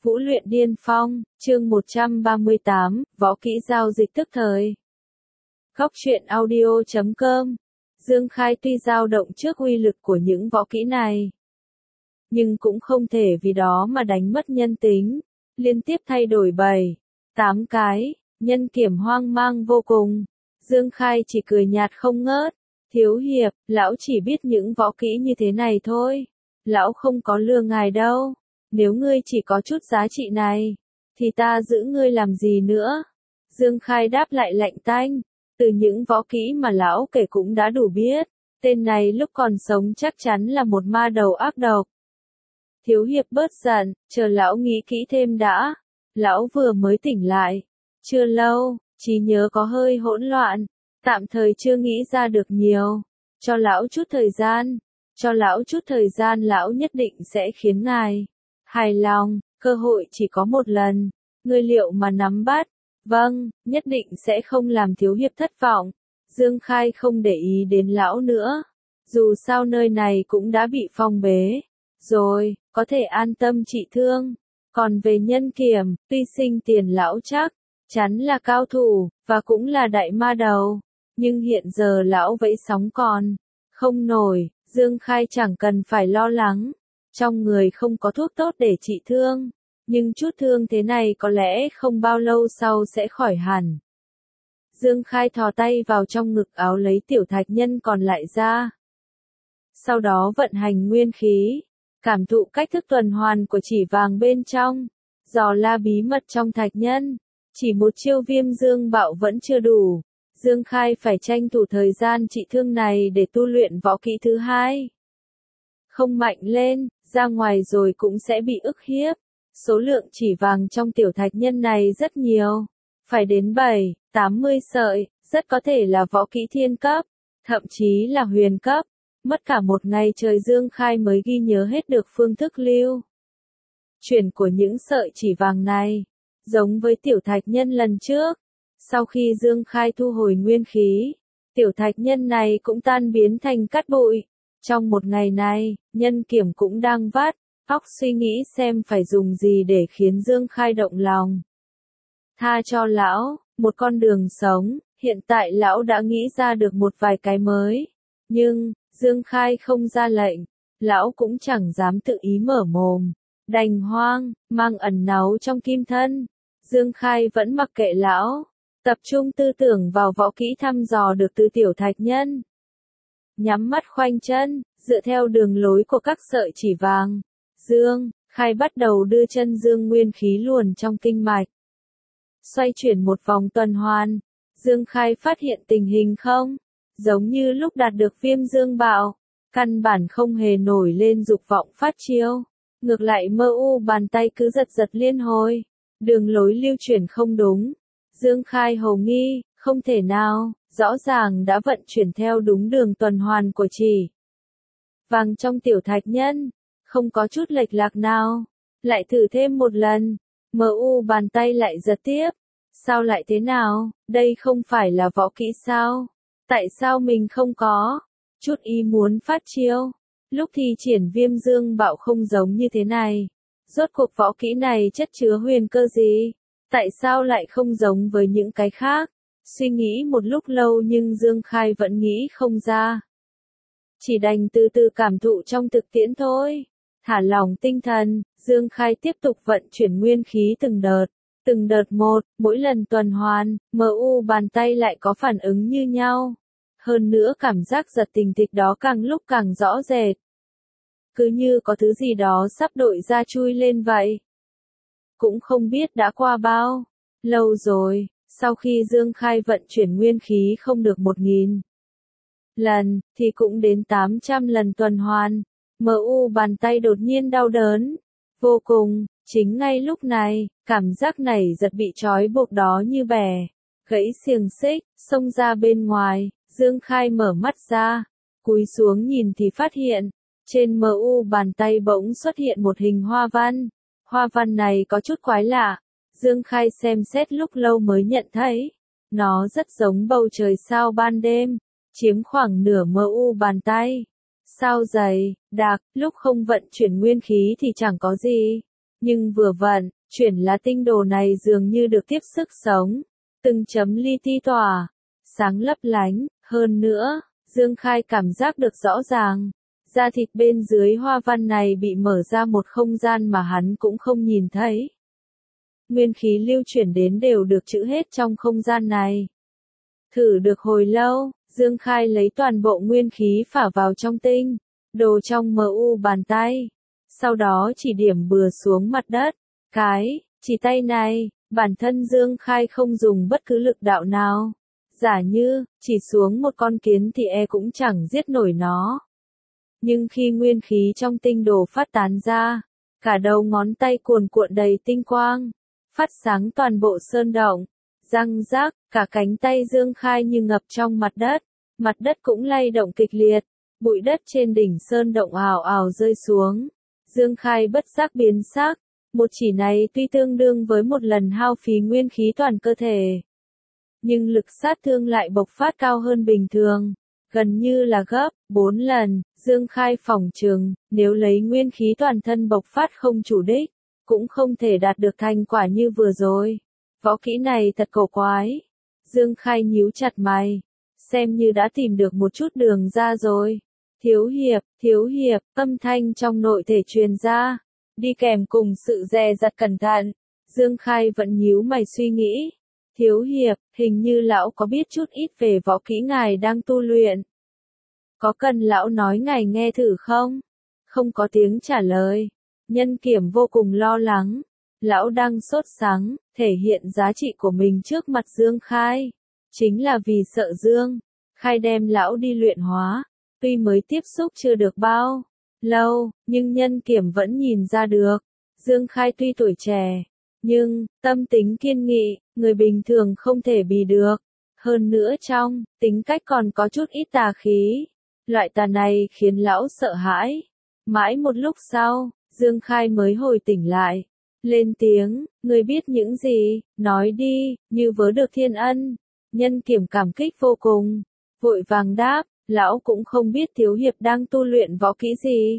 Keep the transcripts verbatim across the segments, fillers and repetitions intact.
Vũ luyện điên phong, chương một trăm ba mươi tám, võ kỹ giao dịch tức thời. Góc truyện audio chấm com. Dương Khai tuy dao động trước uy lực của những võ kỹ này, nhưng cũng không thể vì đó mà đánh mất nhân tính, liên tiếp thay đổi bảy, tám cái, nhân kiểm hoang mang vô cùng. Dương Khai chỉ cười nhạt không ngớt, thiếu hiệp, lão chỉ biết những võ kỹ như thế này thôi, lão không có lừa ngài đâu. Nếu ngươi chỉ có chút giá trị này, thì ta giữ ngươi làm gì nữa? Dương Khai đáp lại lạnh tanh, từ những võ kỹ mà lão kể cũng đã đủ biết, tên này lúc còn sống chắc chắn là một ma đầu ác độc. Thiếu hiệp bớt giận, chờ lão nghĩ kỹ thêm đã. Lão vừa mới tỉnh lại, chưa lâu, trí nhớ có hơi hỗn loạn, tạm thời chưa nghĩ ra được nhiều. Cho lão chút thời gian, cho lão chút thời gian lão nhất định sẽ khiến ngài hài lòng, cơ hội chỉ có một lần, ngươi liệu mà nắm bắt? Vâng, nhất định sẽ không làm thiếu hiệp thất vọng. Dương Khai không để ý đến lão nữa, dù sao nơi này cũng đã bị phong bế rồi, có thể an tâm trị thương. Còn về nhân kiểm, tuy sinh tiền lão chắc chắn là cao thủ, và cũng là đại ma đầu, nhưng hiện giờ lão vẫy sóng còn không nổi. Dương Khai chẳng cần phải lo lắng, trong người không có thuốc tốt để trị thương, nhưng chút thương thế này có lẽ không bao lâu sau sẽ khỏi hẳn. Dương Khai thò tay vào trong ngực áo lấy tiểu thạch nhân còn lại ra. Sau đó vận hành nguyên khí, cảm thụ cách thức tuần hoàn của chỉ vàng bên trong, dò la bí mật trong thạch nhân. Chỉ một chiêu viêm dương bạo vẫn chưa đủ. Dương Khai phải tranh thủ thời gian trị thương này để tu luyện võ kỹ thứ hai. Không mạnh lên, ra ngoài rồi cũng sẽ bị ức hiếp. Số lượng chỉ vàng trong tiểu thạch nhân này rất nhiều, phải đến bảy, tám mươi sợi, rất có thể là võ kỹ thiên cấp, thậm chí là huyền cấp. Mất cả một ngày trời Dương Khai mới ghi nhớ hết được phương thức lưu chuyển của những sợi chỉ vàng này, giống với tiểu thạch nhân lần trước. Sau khi Dương Khai thu hồi nguyên khí, tiểu thạch nhân này cũng tan biến thành cát bụi. Trong một ngày này, nhân kiểm cũng đang vắt óc suy nghĩ xem phải dùng gì để khiến Dương Khai động lòng. Tha cho lão một con đường sống, hiện tại lão đã nghĩ ra được một vài cái mới. Nhưng, Dương Khai không ra lệnh, lão cũng chẳng dám tự ý mở mồm. Đành hoang, mang ẩn náu trong kim thân. Dương Khai vẫn mặc kệ lão, tập trung tư tưởng vào võ kỹ thăm dò được từ tiểu thạch nhân. Nhắm mắt khoanh chân, dựa theo đường lối của các sợi chỉ vàng, Dương Khai bắt đầu đưa chân dương nguyên khí luồn trong kinh mạch. Xoay chuyển một vòng tuần hoàn, Dương Khai phát hiện tình hình không giống như lúc đạt được viêm dương bạo, căn bản không hề nổi lên dục vọng phát chiêu, ngược lại mơ u bàn tay cứ giật giật liên hồi. Đường lối lưu chuyển không đúng. Dương Khai hồ nghi, không thể nào, rõ ràng đã vận chuyển theo đúng đường tuần hoàn của chỉ vàng trong tiểu thạch nhân, không có chút lệch lạc nào. Lại thử thêm một lần, mờ u bàn tay lại giật tiếp. Sao lại thế nào, đây không phải là võ kỹ sao? Tại sao mình không có chút ý muốn phát chiêu? Lúc thi triển viêm dương bạo không giống như thế này. Rốt cuộc võ kỹ này chất chứa huyền cơ gì? Tại sao lại không giống với những cái khác? Suy nghĩ một lúc lâu nhưng Dương Khai vẫn nghĩ không ra. Chỉ đành từ từ cảm thụ trong thực tiễn thôi. Thả lỏng tinh thần, Dương Khai tiếp tục vận chuyển nguyên khí từng đợt. Từng đợt một, mỗi lần tuần hoàn, mờ u bàn tay lại có phản ứng như nhau. Hơn nữa cảm giác giật tình thịch đó càng lúc càng rõ rệt. Cứ như có thứ gì đó sắp đội ra chui lên vậy. Cũng không biết đã qua bao lâu rồi, sau khi Dương Khai vận chuyển nguyên khí không được một nghìn lần, thì cũng đến tám trăm lần tuần hoàn. Mờ u bàn tay đột nhiên đau đớn vô cùng. Chính ngay lúc này, cảm giác này giật bị trói buộc đó như bẻ gãy xiềng xích, xông ra bên ngoài. Dương Khai mở mắt ra, cúi xuống nhìn thì phát hiện, trên mờ u bàn tay bỗng xuất hiện một hình hoa văn. Hoa văn này có chút quái lạ. Dương Khai xem xét lúc lâu mới nhận thấy, nó rất giống bầu trời sao ban đêm, chiếm khoảng nửa mờ u bàn tay. Sao dày, đặc, lúc không vận chuyển nguyên khí thì chẳng có gì. Nhưng vừa vặn, chuyển lá tinh đồ này dường như được tiếp sức sống. Từng chấm li ti tỏa, sáng lấp lánh, hơn nữa, Dương Khai cảm giác được rõ ràng. Da thịt bên dưới hoa văn này bị mở ra một không gian mà hắn cũng không nhìn thấy. Nguyên khí lưu chuyển đến đều được trữ hết trong không gian này. Thử được hồi lâu, Dương Khai lấy toàn bộ nguyên khí phả vào trong tinh, đồ trong mờ u bàn tay. Sau đó chỉ điểm bừa xuống mặt đất. Cái, chỉ tay này, bản thân Dương Khai không dùng bất cứ lực đạo nào. Giả như, chỉ xuống một con kiến thì e cũng chẳng giết nổi nó. Nhưng khi nguyên khí trong tinh đồ phát tán ra, cả đầu ngón tay cuồn cuộn đầy tinh quang, phát sáng toàn bộ sơn động, răng rác, cả cánh tay Dương Khai như ngập trong mặt đất, mặt đất cũng lay động kịch liệt, bụi đất trên đỉnh sơn động ào ào rơi xuống. Dương Khai bất giác biến sắc, một chỉ này tuy tương đương với một lần hao phí nguyên khí toàn cơ thể, nhưng lực sát thương lại bộc phát cao hơn bình thường, gần như là gấp bốn lần. Dương Khai phỏng chừng, nếu lấy nguyên khí toàn thân bộc phát không chủ đích, cũng không thể đạt được thành quả như vừa rồi. Võ kỹ này thật cổ quái. Dương Khai nhíu chặt mày, xem như đã tìm được một chút đường ra rồi. Thiếu hiệp, thiếu hiệp, âm thanh trong nội thể truyền ra, đi kèm cùng sự dè dặt cẩn thận. Dương Khai vẫn nhíu mày suy nghĩ. Thiếu hiệp, hình như lão có biết chút ít về võ kỹ ngài đang tu luyện. Có cần lão nói ngài nghe thử không? Không có tiếng trả lời. Nhân Kiểm vô cùng lo lắng. Lão đang sốt sắng, thể hiện giá trị của mình trước mặt Dương Khai. Chính là vì sợ Dương Khai đem lão đi luyện hóa. Tuy mới tiếp xúc chưa được bao lâu, nhưng Nhân Kiểm vẫn nhìn ra được. Dương Khai tuy tuổi trẻ, nhưng, tâm tính kiên nghị, người bình thường không thể bì được. Hơn nữa trong, tính cách còn có chút ít tà khí. Loại tà này khiến lão sợ hãi. Mãi một lúc sau, Dương Khai mới hồi tỉnh lại. Lên tiếng, người biết những gì, nói đi, như vớ được thiên ân. Nhân Kiểm cảm kích vô cùng. Vội vàng đáp, lão cũng không biết thiếu hiệp đang tu luyện võ kỹ gì.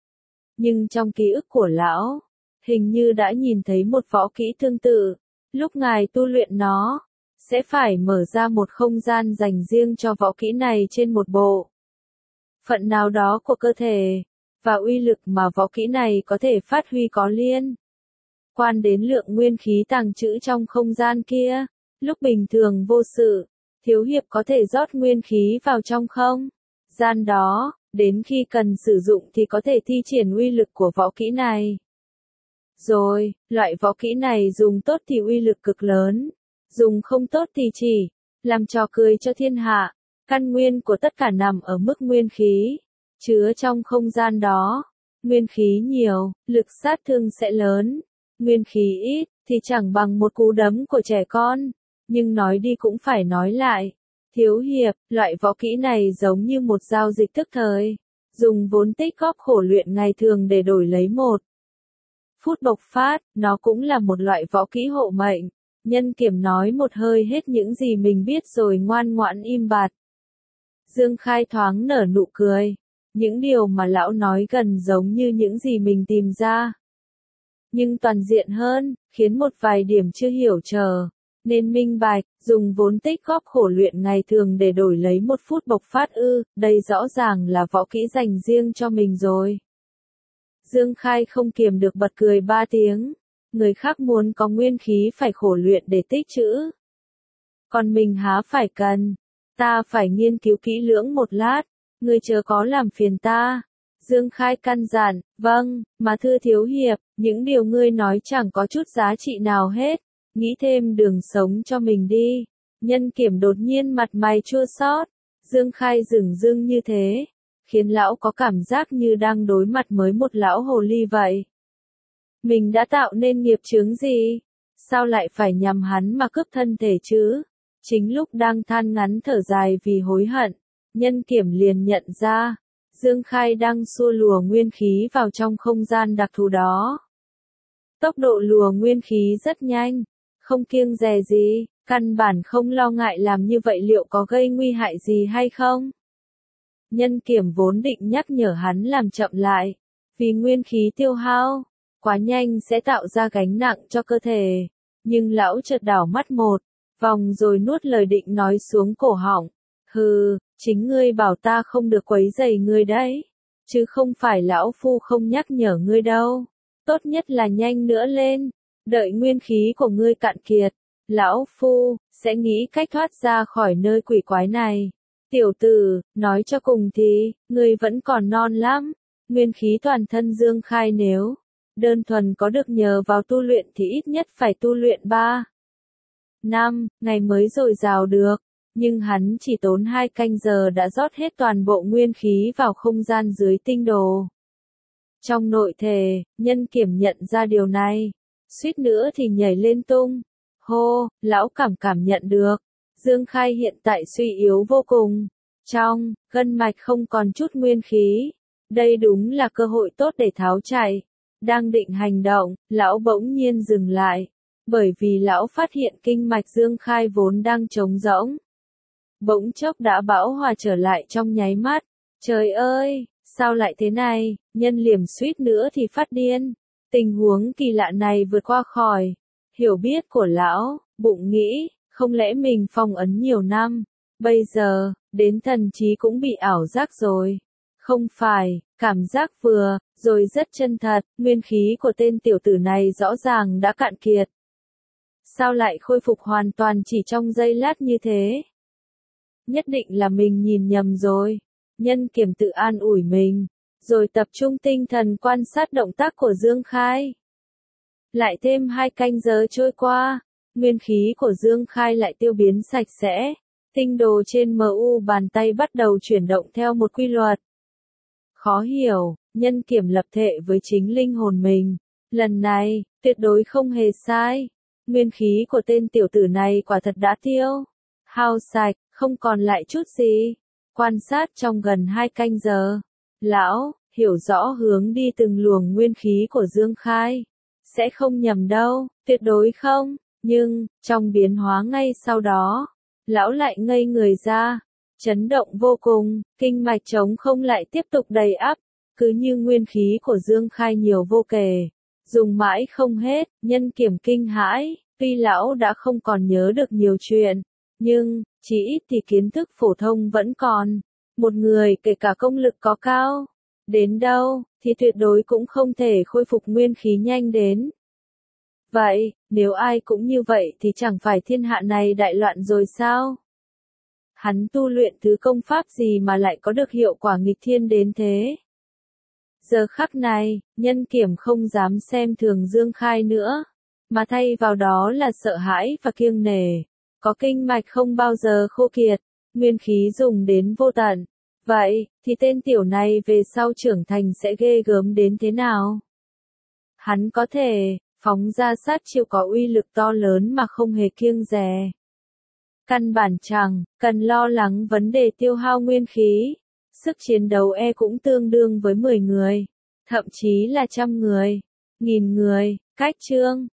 Nhưng trong ký ức của lão, hình như đã nhìn thấy một võ kỹ tương tự. Lúc ngài tu luyện nó, sẽ phải mở ra một không gian dành riêng cho võ kỹ này trên một bộ phận nào đó của cơ thể, và uy lực mà võ kỹ này có thể phát huy có liên quan đến lượng nguyên khí tàng trữ trong không gian kia. Lúc bình thường vô sự, thiếu hiệp có thể rót nguyên khí vào trong không gian đó, đến khi cần sử dụng thì có thể thi triển uy lực của võ kỹ này. Rồi, loại võ kỹ này dùng tốt thì uy lực cực lớn, dùng không tốt thì chỉ làm trò cười cho thiên hạ. Căn nguyên của tất cả nằm ở mức nguyên khí chứa trong không gian đó. Nguyên khí nhiều, lực sát thương sẽ lớn. Nguyên khí ít, thì chẳng bằng một cú đấm của trẻ con. Nhưng nói đi cũng phải nói lại. Thiếu hiệp, loại võ kỹ này giống như một giao dịch tức thời. Dùng vốn tích góp khổ luyện ngày thường để đổi lấy một phút bộc phát, nó cũng là một loại võ kỹ hộ mệnh. Nhân Kiểm nói một hơi hết những gì mình biết rồi ngoan ngoãn im bặt. Dương Khai thoáng nở nụ cười. Những điều mà lão nói gần giống như những gì mình tìm ra. Nhưng toàn diện hơn, khiến một vài điểm chưa hiểu trở nên minh bạch. Dùng vốn tích góp khổ luyện ngày thường để đổi lấy một phút bộc phát ư, đây rõ ràng là võ kỹ dành riêng cho mình rồi. Dương Khai không kiềm được bật cười ba tiếng. Người khác muốn có nguyên khí phải khổ luyện để tích trữ. Còn mình há phải cần. Ta phải nghiên cứu kỹ lưỡng một lát. Người chớ có làm phiền ta. Dương Khai căn dặn, vâng, mà thưa thiếu hiệp, những điều ngươi nói chẳng có chút giá trị nào hết. Nghĩ thêm đường sống cho mình đi. Nhân Kiểm đột nhiên mặt mày chua xót. Dương Khai dửng dưng như thế, khiến lão có cảm giác như đang đối mặt với một lão hồ ly vậy. Mình đã tạo nên nghiệp chướng gì? Sao lại phải nhằm hắn mà cướp thân thể chứ? Chính lúc đang than ngắn thở dài vì hối hận, Nhân Kiểm liền nhận ra, Dương Khai đang xua lùa nguyên khí vào trong không gian đặc thù đó. Tốc độ lùa nguyên khí rất nhanh, không kiêng dè gì, căn bản không lo ngại làm như vậy liệu có gây nguy hại gì hay không. Nhân Kiểm vốn định nhắc nhở hắn làm chậm lại, vì nguyên khí tiêu hao, quá nhanh sẽ tạo ra gánh nặng cho cơ thể. Nhưng lão chợt đảo mắt một vòng rồi nuốt lời định nói xuống cổ họng. Hừ, chính ngươi bảo ta không được quấy rầy ngươi đấy, chứ không phải lão phu không nhắc nhở ngươi đâu. Tốt nhất là nhanh nữa lên, đợi nguyên khí của ngươi cạn kiệt, lão phu sẽ nghĩ cách thoát ra khỏi nơi quỷ quái này. Tiểu tử, nói cho cùng thì, ngươi vẫn còn non lắm. Nguyên khí toàn thân Dương Khai nếu đơn thuần có được nhờ vào tu luyện thì ít nhất phải tu luyện ba năm ngày mới dồi dào được. Nhưng hắn chỉ tốn hai canh giờ đã rót hết toàn bộ nguyên khí vào không gian dưới tinh đồ. Trong nội thể, Nhân Kiểm nhận ra điều này, suýt nữa thì nhảy lên tung. Hô, lão cảm cảm nhận được, Dương Khai hiện tại suy yếu vô cùng. Trong gân mạch không còn chút nguyên khí. Đây đúng là cơ hội tốt để tháo chạy. Đang định hành động, lão bỗng nhiên dừng lại. Bởi vì lão phát hiện kinh mạch Dương Khai vốn đang trống rỗng. Bỗng chốc đã bão hòa trở lại trong nháy mắt. Trời ơi, sao lại thế này? Nhân Liềm suýt nữa thì phát điên. Tình huống kỳ lạ này vượt qua khỏi hiểu biết của lão, bụng nghĩ, không lẽ mình phong ấn nhiều năm, bây giờ, đến thần trí cũng bị ảo giác rồi. Không phải, cảm giác vừa, rồi rất chân thật, nguyên khí của tên tiểu tử này rõ ràng đã cạn kiệt. Sao lại khôi phục hoàn toàn chỉ trong giây lát như thế? Nhất định là mình nhìn nhầm rồi. Nhân Kiểm tự an ủi mình, rồi tập trung tinh thần quan sát động tác của Dương Khai. Lại thêm hai canh giờ trôi qua, nguyên khí của Dương Khai lại tiêu biến sạch sẽ. Tinh đồ trên em u bàn tay bắt đầu chuyển động theo một quy luật. Khó hiểu, Nhân Kiểm lập thệ với chính linh hồn mình. Lần này, tuyệt đối không hề sai. Nguyên khí của tên tiểu tử này quả thật đã tiêu hao sạch, không còn lại chút gì. Quan sát trong gần hai canh giờ, lão hiểu rõ hướng đi từng luồng nguyên khí của Dương Khai. Sẽ không nhầm đâu, tuyệt đối không. Nhưng, trong biến hóa ngay sau đó, lão lại ngây người ra. Chấn động vô cùng, kinh mạch trống không lại tiếp tục đầy ắp. Cứ như nguyên khí của Dương Khai nhiều vô kể. Dùng mãi không hết, Nhân Kiểm kinh hãi. Tuy lão đã không còn nhớ được nhiều chuyện, nhưng, chỉ ít thì kiến thức phổ thông vẫn còn. Một người kể cả công lực có cao đến đâu, thì tuyệt đối cũng không thể khôi phục nguyên khí nhanh đến. Vậy, nếu ai cũng như vậy thì chẳng phải thiên hạ này đại loạn rồi sao? Hắn tu luyện thứ công pháp gì mà lại có được hiệu quả nghịch thiên đến thế? Giờ khắc này, Nhân Kiểm không dám xem thường Dương Khai nữa, mà thay vào đó là sợ hãi và kiêng nể. Có kinh mạch không bao giờ khô kiệt, nguyên khí dùng đến vô tận. Vậy, thì tên tiểu này về sau trưởng thành sẽ ghê gớm đến thế nào? Hắn có thể phóng ra sát chiêu có uy lực to lớn mà không hề kiêng dè. Căn bản chẳng cần lo lắng vấn đề tiêu hao nguyên khí. Sức chiến đấu e cũng tương đương với mười người, thậm chí là trăm người, nghìn người. Cách chương